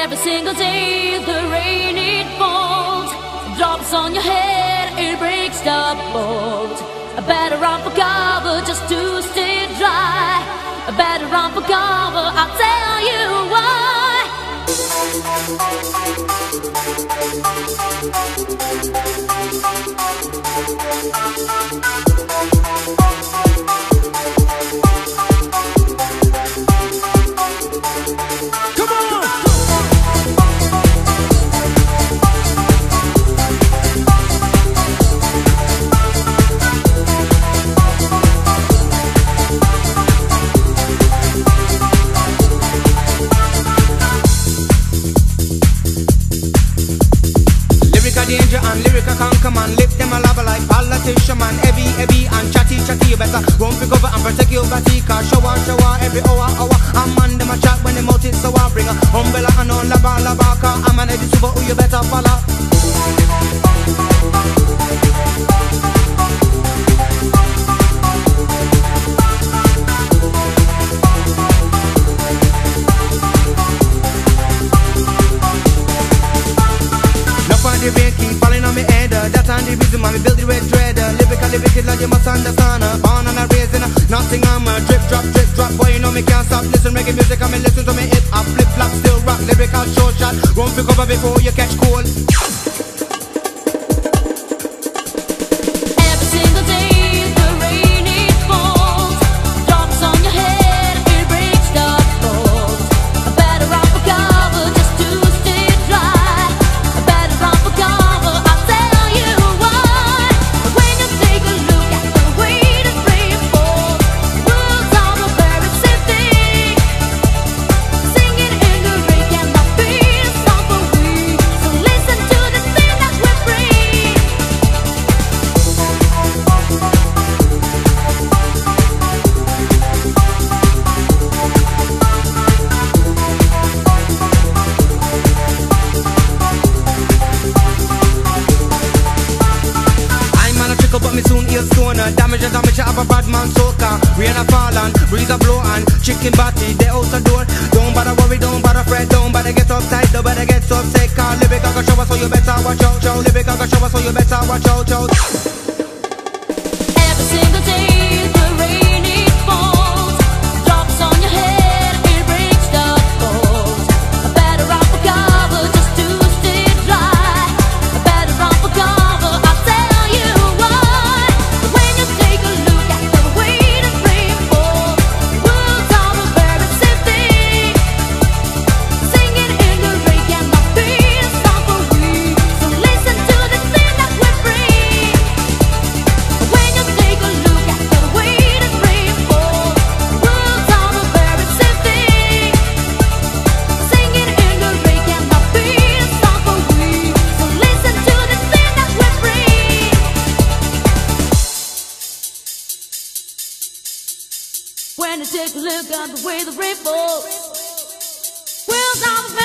Every single day the rain it falls, drops on your head, it breaks the boat. I better run for cover just to stay dry. I better run for cover, I'll tell you why. Danger and lyrical conquer man, lift them a lava like politician man. Heavy and chatty, you better run for cover and protect your body. Cause shower every hour. I'm man them a chat when them out it, so I bring a umbrella and on lava. Cause I'm an edit super who you better follow. The rain keep falling on me head, that's on the reason why me build the red dread. Lyrical like you must understand. Born and raised in nothing, I'm a drip drop. Boy, you know me can't stop. Listen reggae music, I mean listen to me hip hop, flip flop, still rock. Lyrical short shot, run for cover before you catch cold. But me soon heal stoner. Damage, I have a bad man soaker. Rain a fall and breeze a blow and chicken body, they out the door. Don't bother worry, don't bother fret, don't bother get uptight, don't bother get upset. Cause lyrical can show us so you better watch out, lyrical can show us so you better watch out. Every single day the rain it falls, drops on your head, it breaks the boat. I better run for cover just to stay dry. I better run for cover, I'll tell you why. When you take a look at the way the rain falls, world's all a very safety. Singing in the rain cannot be a song for we. So listen to the thing that we bring. When you take a look at the way the rain falls, world's all a very safety. Singing in the rain cannot be a song for we. So listen to the thing that we bring. When you take a look at the way the rain falls, world's all a